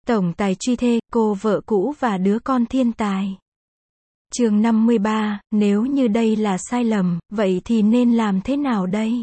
Tổng tài truy thê, cô vợ cũ và đứa con thiên tài. Chương 53, nếu như đây là sai lầm, vậy thì nên làm thế nào đây?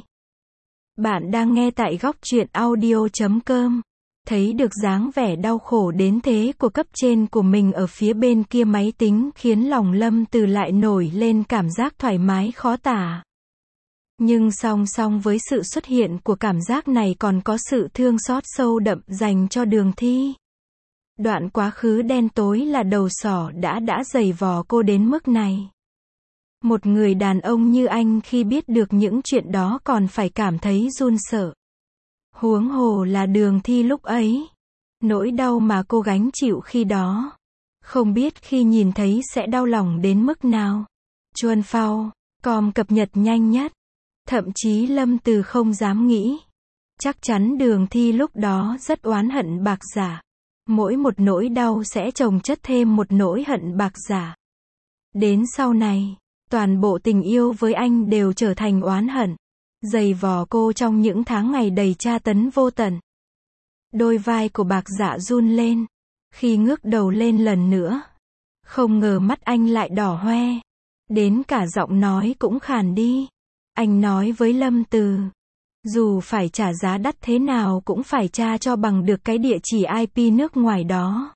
Bạn đang nghe tại góc truyện audio.com. Thấy được dáng vẻ đau khổ đến thế của cấp trên của mình ở phía bên kia máy tính khiến lòng Lâm Từ lại nổi lên cảm giác thoải mái khó tả. Nhưng song song với sự xuất hiện của cảm giác này còn có sự thương xót sâu đậm dành cho Đường Thi. Đoạn quá khứ đen tối là đầu sỏ đã giày vò cô đến mức này. Một người đàn ông như anh khi biết được những chuyện đó còn phải cảm thấy run sợ. Huống hồ là Đường Thi lúc ấy. Nỗi đau mà cô gánh chịu khi đó. Không biết khi nhìn thấy sẽ đau lòng đến mức nào. Chuan Phao, com cập nhật nhanh nhất. Thậm chí Lâm Từ không dám nghĩ. Chắc chắn Đường Thi lúc đó rất oán hận Bạc Giả. Mỗi một nỗi đau sẽ chồng chất thêm một nỗi hận Bạc Giả. Đến sau này, toàn bộ tình yêu với anh đều trở thành oán hận. Giày vò cô trong những tháng ngày đầy tra tấn vô tận. Đôi vai của Bạc Giả run lên. Khi ngước đầu lên lần nữa. Không ngờ mắt anh lại đỏ hoe. Đến cả giọng nói cũng khàn đi. Anh nói với Lâm Từ. Dù phải trả giá đắt thế nào cũng phải tra cho bằng được cái địa chỉ IP nước ngoài đó.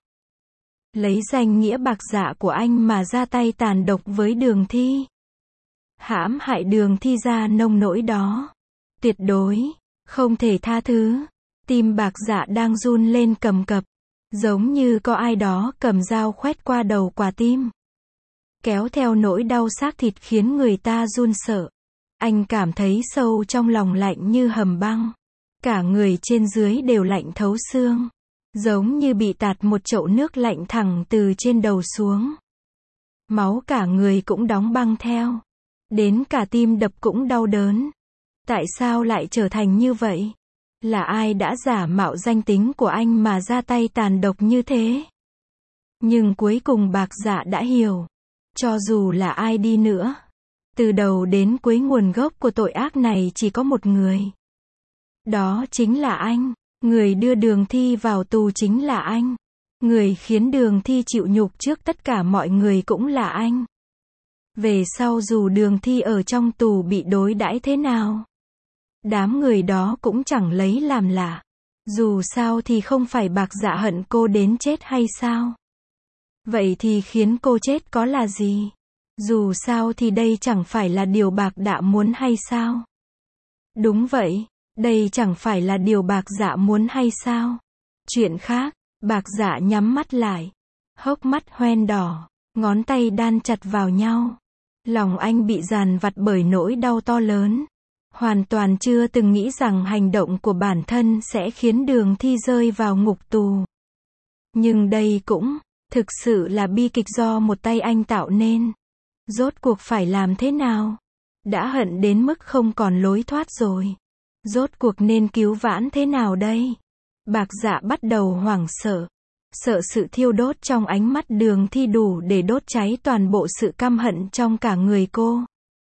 Lấy danh nghĩa Bạc Giả của anh mà ra tay tàn độc với Đường Thi. Hãm hại Đường Thi ra nông nỗi đó. Tuyệt đối, không thể tha thứ. Tim Bạc Giả đang run lên cầm cập. Giống như có ai đó cầm dao khoét qua đầu quả tim. Kéo theo nỗi đau xác thịt khiến người ta run sợ. Anh cảm thấy sâu trong lòng lạnh như hầm băng. Cả người trên dưới đều lạnh thấu xương. Giống như bị tạt một chậu nước lạnh thẳng từ trên đầu xuống. Máu cả người cũng đóng băng theo. Đến cả tim đập cũng đau đớn. Tại sao lại trở thành như vậy? Là ai đã giả mạo danh tính của anh mà ra tay tàn độc như thế? Nhưng cuối cùng Bạc Giả đã hiểu. Cho dù là ai đi nữa. Từ đầu đến cuối nguồn gốc của tội ác này chỉ có một người. Đó chính là anh. Người đưa Đường Thi vào tù chính là anh. Người khiến Đường Thi chịu nhục trước tất cả mọi người cũng là anh. Về sau dù Đường Thi ở trong tù bị đối đãi thế nào, đám người đó cũng chẳng lấy làm lạ. Dù sao thì không phải Bạc Giả hận cô đến chết hay sao? Vậy thì khiến cô chết có là gì? Dù sao thì đây chẳng phải là điều Bạc Đạ muốn hay sao? Đúng vậy, đây chẳng phải là điều Bạc Giả muốn hay sao? Chuyện khác, Bạc Giả nhắm mắt lại, hốc mắt hoen đỏ, ngón tay đan chặt vào nhau. Lòng anh bị dằn vặt bởi nỗi đau to lớn. Hoàn toàn chưa từng nghĩ rằng hành động của bản thân sẽ khiến Đường Thi rơi vào ngục tù. Nhưng đây cũng, thực sự là bi kịch do một tay anh tạo nên. Rốt cuộc phải làm thế nào? Đã hận đến mức không còn lối thoát rồi. Rốt cuộc nên cứu vãn thế nào đây? Bạc Giả bắt đầu hoảng sợ. Sợ sự thiêu đốt trong ánh mắt Đường Thi đủ để đốt cháy toàn bộ sự căm hận trong cả người cô.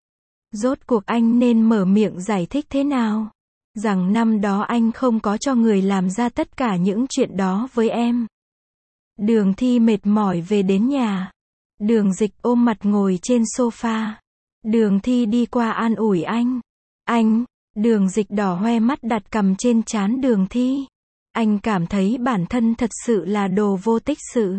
Rốt cuộc anh nên mở miệng giải thích thế nào? Rằng năm đó anh không có cho người làm ra tất cả những chuyện đó với em. Đường Thi mệt mỏi về đến nhà. Đường Dịch ôm mặt ngồi trên sofa. Đường Thi đi qua an ủi anh. Anh, Đường Dịch đỏ hoe mắt đặt cằm trên trán Đường Thi. Anh cảm thấy bản thân thật sự là đồ vô tích sự.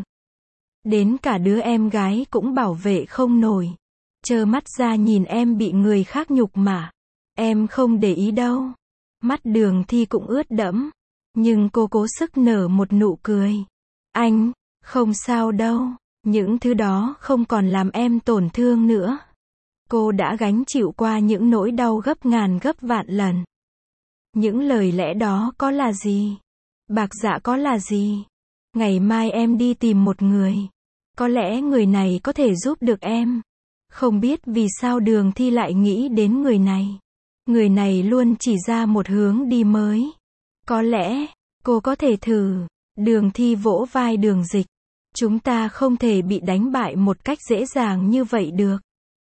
Đến cả đứa em gái cũng bảo vệ không nổi. Trơ mắt ra nhìn em bị người khác nhục mạ. Em không để ý đâu. Mắt Đường Thi cũng ướt đẫm. Nhưng cô cố sức nở một nụ cười. Anh, không sao đâu. Những thứ đó không còn làm em tổn thương nữa. Cô đã gánh chịu qua những nỗi đau gấp ngàn gấp vạn lần. Những lời lẽ đó có là gì? Bạc Giả có là gì? Ngày mai em đi tìm một người. Có lẽ người này có thể giúp được em. Không biết vì sao Đường Thi lại nghĩ đến người này. Người này luôn chỉ ra một hướng đi mới. Có lẽ, cô có thể thử. Đường Thi vỗ vai Đường Dịch. Chúng ta không thể bị đánh bại một cách dễ dàng như vậy được.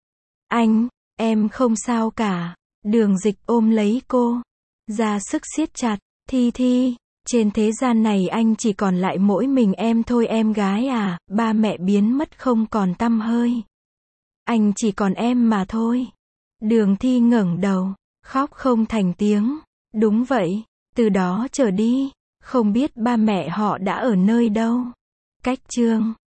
Anh, em không sao cả. Đường Dịch ôm lấy cô. Ra sức siết chặt. Thi, Trên thế gian này anh chỉ còn lại mỗi mình em thôi em gái à, ba mẹ biến mất không còn tăm hơi. Anh chỉ còn em mà thôi. Đường Thi ngẩng đầu, khóc không thành tiếng. Đúng vậy, từ đó trở đi, không biết ba mẹ họ đã ở nơi đâu. Cách chương